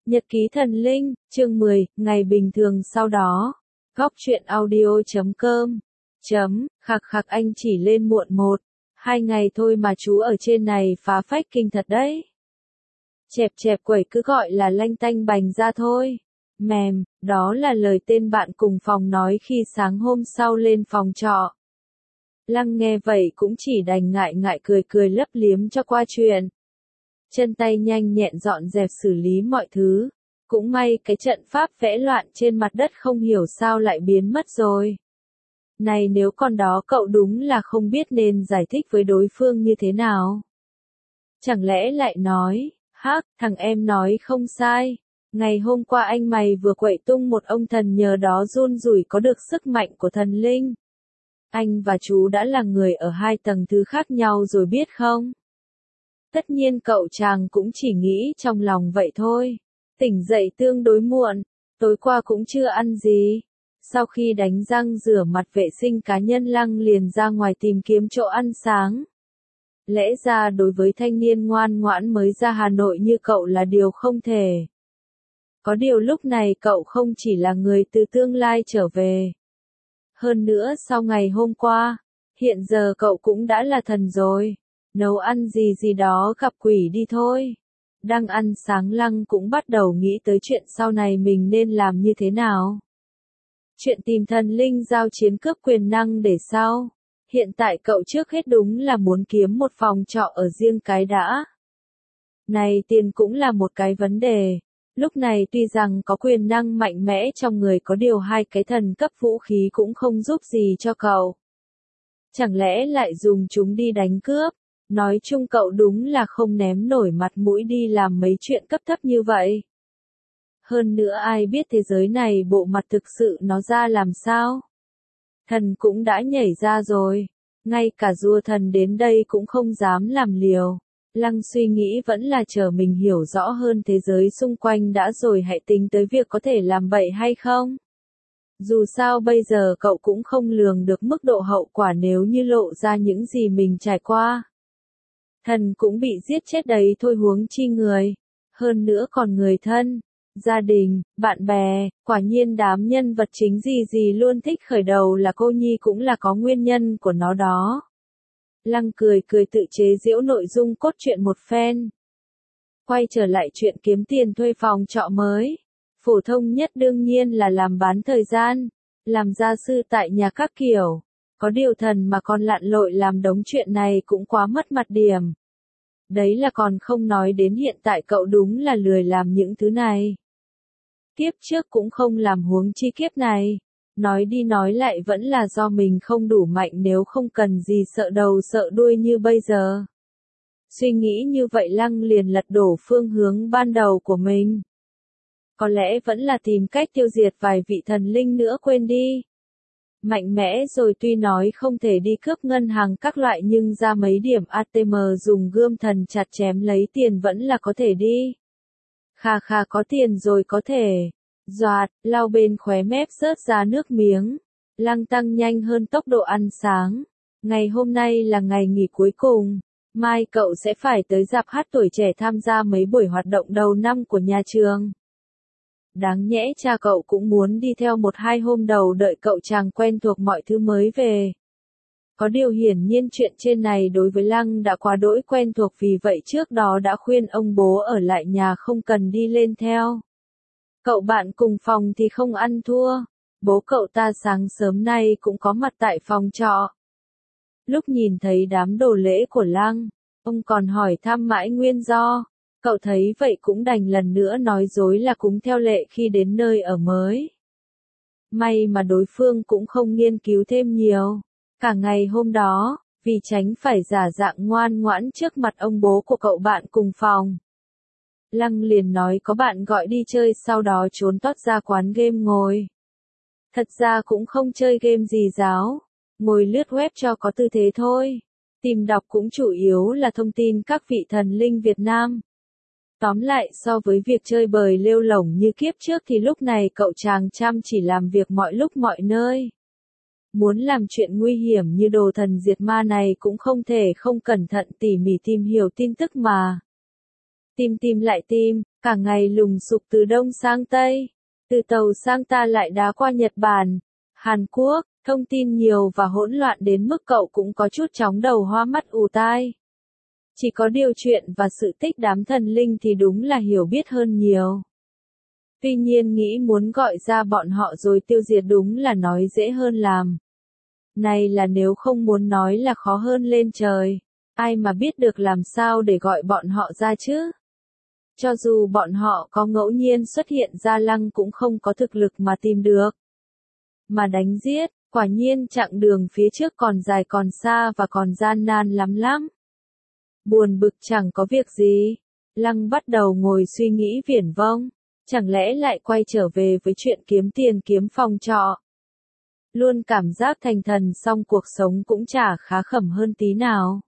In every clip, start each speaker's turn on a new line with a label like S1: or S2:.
S1: Nhật ký thần linh, chương 10, ngày bình thường sau đó. Góc truyện audio.com. Khạc khạc anh chỉ lên muộn 1-2 ngày thôi mà chú ở trên này phá phách kinh thật đấy. Chẹp chẹp quẩy cứ gọi là lanh tanh bành ra thôi. Mềm, đó là lời tên bạn cùng phòng nói khi sáng hôm sau lên phòng trọ. Lăng nghe vậy cũng chỉ đành ngại ngại cười cười lấp liếm cho qua chuyện. Chân tay nhanh nhẹn dọn dẹp xử lý mọi thứ. Cũng may cái trận pháp vẽ loạn trên mặt đất không hiểu sao lại biến mất rồi. Này nếu còn đó cậu đúng là không biết nên giải thích với đối phương như thế nào. Chẳng lẽ lại nói, hắc, thằng em nói không sai. Ngày hôm qua anh mày vừa quậy tung một ông thần nhờ đó run rủi có được sức mạnh của thần linh. Anh và chú đã là người ở hai tầng thứ khác nhau rồi biết không? Tất nhiên cậu chàng cũng chỉ nghĩ trong lòng vậy thôi. Tỉnh dậy tương đối muộn, tối qua cũng chưa ăn gì. Sau khi đánh răng rửa mặt vệ sinh cá nhân Lăng liền ra ngoài tìm kiếm chỗ ăn sáng. Lẽ ra đối với thanh niên ngoan ngoãn mới ra Hà Nội như cậu là điều không thể. Có điều lúc này cậu không chỉ là người từ tương lai trở về. Hơn nữa sau ngày hôm qua, hiện giờ cậu cũng đã là thần rồi. Nấu ăn gì gì đó gặp quỷ đi thôi. Đang ăn sáng Lăng cũng bắt đầu nghĩ tới chuyện sau này mình nên làm như thế nào. Chuyện tìm thần linh giao chiến cướp quyền năng để sau. Hiện tại cậu trước hết đúng là muốn kiếm một phòng trọ ở riêng cái đã. Này tiền cũng là một cái vấn đề. Lúc này tuy rằng có quyền năng mạnh mẽ trong người có điều hai cái thần cấp vũ khí cũng không giúp gì cho cậu. Chẳng lẽ lại dùng chúng đi đánh cướp? Nói chung cậu đúng là không ném nổi mặt mũi đi làm mấy chuyện cấp thấp như vậy. Hơn nữa ai biết thế giới này bộ mặt thực sự nó ra làm sao? Thần cũng đã nhảy ra rồi. Ngay cả rùa thần đến đây cũng không dám làm liều. Lăng suy nghĩ vẫn là chờ mình hiểu rõ hơn thế giới xung quanh đã rồi hãy tính tới việc có thể làm bậy hay không. Dù sao bây giờ cậu cũng không lường được mức độ hậu quả nếu như lộ ra những gì mình trải qua. Thần cũng bị giết chết đấy thôi huống chi người. Hơn nữa còn người thân, gia đình, bạn bè, quả nhiên đám nhân vật chính gì luôn thích khởi đầu là cô nhi cũng là có nguyên nhân của nó đó. Lăng cười cười tự chế giễu nội dung cốt truyện một phen. Quay trở lại chuyện kiếm tiền thuê phòng trọ mới. Phổ thông nhất đương nhiên là làm bán thời gian, làm gia sư tại nhà các kiểu. Có điều thần mà còn lặn lội làm đống chuyện này cũng quá mất mặt điểm. Đấy là còn không nói đến hiện tại cậu đúng là lười làm những thứ này. Kiếp trước cũng không làm huống chi kiếp này. Nói đi nói lại vẫn là do mình không đủ mạnh nếu không cần gì sợ đầu sợ đuôi như bây giờ. Suy nghĩ như vậy Lăng liền lật đổ phương hướng ban đầu của mình. Có lẽ vẫn là tìm cách tiêu diệt vài vị thần linh nữa quên đi. Mạnh mẽ rồi tuy nói không thể đi cướp ngân hàng các loại nhưng ra mấy điểm ATM dùng gươm thần chặt chém lấy tiền vẫn là có thể đi. Khà khà có tiền rồi có thể. Doạt, lau bên khóe mép rớt ra nước miếng. Lăng tăng nhanh hơn tốc độ ăn sáng. Ngày hôm nay là ngày nghỉ cuối cùng. Mai cậu sẽ phải tới rạp hát tuổi trẻ tham gia mấy buổi hoạt động đầu năm của nhà trường. Đáng nhẽ cha cậu cũng muốn đi theo 1-2 hôm đầu đợi cậu chàng quen thuộc mọi thứ mới về. Có điều hiển nhiên chuyện trên này đối với Lăng đã quá đỗi quen thuộc vì vậy trước đó đã khuyên ông bố ở lại nhà không cần đi lên theo. Cậu bạn cùng phòng thì không ăn thua. Bố cậu ta sáng sớm nay cũng có mặt tại phòng trọ. Lúc nhìn thấy đám đồ lễ của Lăng, ông còn hỏi thăm mãi nguyên do. Cậu thấy vậy cũng đành lần nữa nói dối là cũng theo lệ khi đến nơi ở mới. May mà đối phương cũng không nghiên cứu thêm nhiều. Cả ngày hôm đó, vì tránh phải giả dạng ngoan ngoãn trước mặt ông bố của cậu bạn cùng phòng. Lăng liền nói có bạn gọi đi chơi sau đó trốn tót ra quán game ngồi. Thật ra cũng không chơi game gì giáo, ngồi lướt web cho có tư thế thôi. Tìm đọc cũng chủ yếu là thông tin các vị thần linh Việt Nam. Tóm lại so với việc chơi bời lêu lổng như kiếp trước thì lúc này cậu chàng chăm chỉ làm việc mọi lúc mọi nơi. Muốn làm chuyện nguy hiểm như đồ thần diệt ma này cũng không thể không cẩn thận tỉ mỉ tìm hiểu tin tức mà. Tìm lại tìm, cả ngày lùng sục từ Đông sang Tây, từ tàu sang ta lại đá qua Nhật Bản, Hàn Quốc, thông tin nhiều và hỗn loạn đến mức cậu cũng có chút chóng đầu hoa mắt ù tai. Chỉ có điều chuyện và sự tích đám thần linh thì đúng là hiểu biết hơn nhiều. Tuy nhiên nghĩ muốn gọi ra bọn họ rồi tiêu diệt đúng là nói dễ hơn làm. Này là nếu không muốn nói là khó hơn lên trời. Ai mà biết được làm sao để gọi bọn họ ra chứ? Cho dù bọn họ có ngẫu nhiên xuất hiện ra Lăng cũng không có thực lực mà tìm được. Mà đánh giết, quả nhiên chặng đường phía trước còn dài còn xa và còn gian nan lắm. Buồn bực chẳng có việc gì. Lăng bắt đầu ngồi suy nghĩ viển vông. Chẳng lẽ lại quay trở về với chuyện kiếm tiền kiếm phòng trọ. Luôn cảm giác thành thần xong cuộc sống cũng chả khá khẩm hơn tí nào.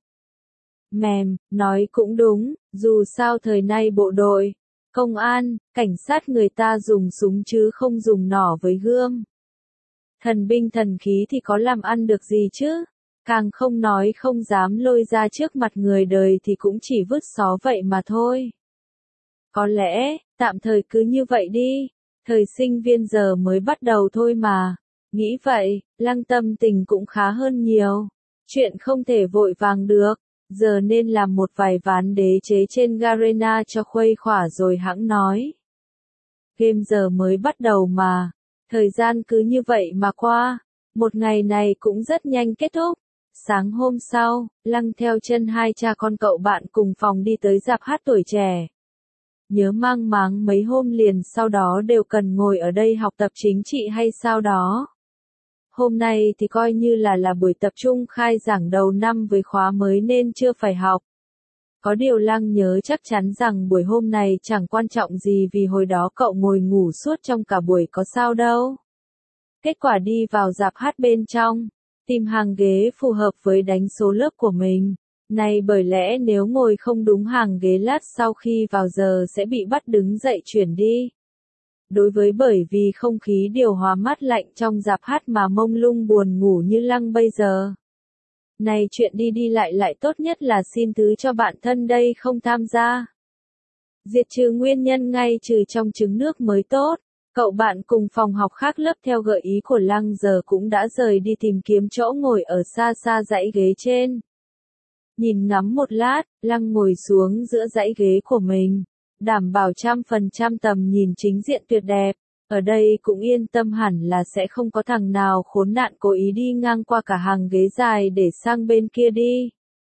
S1: Nói cũng đúng, dù sao thời nay bộ đội, công an, cảnh sát người ta dùng súng chứ không dùng nỏ với gươm. Thần binh thần khí thì có làm ăn được gì chứ? Càng không nói không dám lôi ra trước mặt người đời thì cũng chỉ vứt xó vậy mà thôi. Có lẽ, tạm thời cứ như vậy đi, thời sinh viên giờ mới bắt đầu thôi mà. Nghĩ vậy, Lăng tâm tình cũng khá hơn nhiều. Chuyện không thể vội vàng được, giờ nên làm một vài ván đế chế trên Garena cho khuây khỏa rồi hẵng nói. Game giờ mới bắt đầu mà, thời gian cứ như vậy mà qua, một ngày này cũng rất nhanh kết thúc. Sáng hôm sau, Lăng theo chân hai cha con cậu bạn cùng phòng đi tới rạp hát tuổi trẻ. Nhớ mang máng mấy hôm liền sau đó đều cần ngồi ở đây học tập chính trị hay sao đó. Hôm nay thì coi như là buổi tập trung khai giảng đầu năm với khóa mới nên chưa phải học. Có điều Lăng nhớ chắc chắn rằng buổi hôm này chẳng quan trọng gì vì hồi đó cậu ngồi ngủ suốt trong cả buổi có sao đâu. Kết quả đi vào rạp hát bên trong, tìm hàng ghế phù hợp với đánh số lớp của mình. Này bởi lẽ nếu ngồi không đúng hàng ghế lát sau khi vào giờ sẽ bị bắt đứng dậy chuyển đi. Bởi vì không khí điều hòa mát lạnh trong rạp hát mà mông lung buồn ngủ như Lăng bây giờ. Này chuyện đi lại tốt nhất là xin thứ cho bạn thân đây không tham gia. Diệt trừ nguyên nhân ngay trừ trong trứng nước mới tốt. Cậu bạn cùng phòng học khác lớp theo gợi ý của Lăng giờ cũng đã rời đi tìm kiếm chỗ ngồi ở xa xa dãy ghế trên. Nhìn ngắm một lát, Lăng ngồi xuống giữa dãy ghế của mình, đảm bảo 100% tầm nhìn chính diện tuyệt đẹp. Ở đây cũng yên tâm hẳn là sẽ không có thằng nào khốn nạn cố ý đi ngang qua cả hàng ghế dài để sang bên kia đi.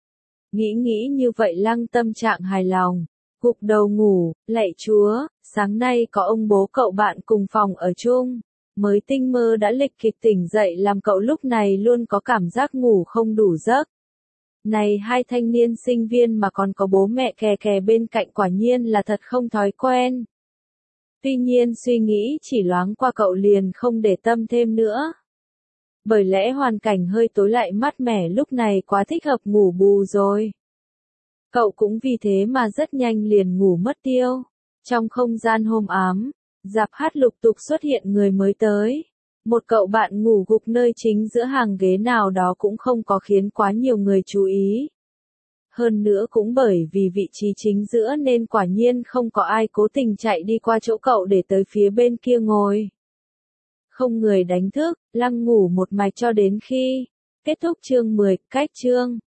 S1: Nghĩ như vậy Lăng tâm trạng hài lòng, gục đầu ngủ, lạy Chúa, sáng nay có ông bố cậu bạn cùng phòng ở chung. Mới tinh mơ đã lịch kịch tỉnh dậy làm cậu lúc này luôn có cảm giác ngủ không đủ giấc. Này hai thanh niên sinh viên mà còn có bố mẹ kè bên cạnh quả nhiên là thật không thói quen. Tuy nhiên suy nghĩ chỉ loáng qua cậu liền không để tâm thêm nữa. Bởi lẽ hoàn cảnh hơi tối lại mát mẻ lúc này quá thích hợp ngủ bù rồi. Cậu cũng vì thế mà rất nhanh liền ngủ mất tiêu. Trong không gian hôm ám, rạp hát lục tục xuất hiện người mới tới. Một cậu bạn ngủ gục nơi chính giữa hàng ghế nào đó cũng không có khiến quá nhiều người chú ý. Hơn nữa cũng bởi vì vị trí chính giữa nên quả nhiên không có ai cố tình chạy đi qua chỗ cậu để tới phía bên kia ngồi. Không người đánh thức, Lăng ngủ một mạch cho đến khi kết thúc chương 10, cách chương.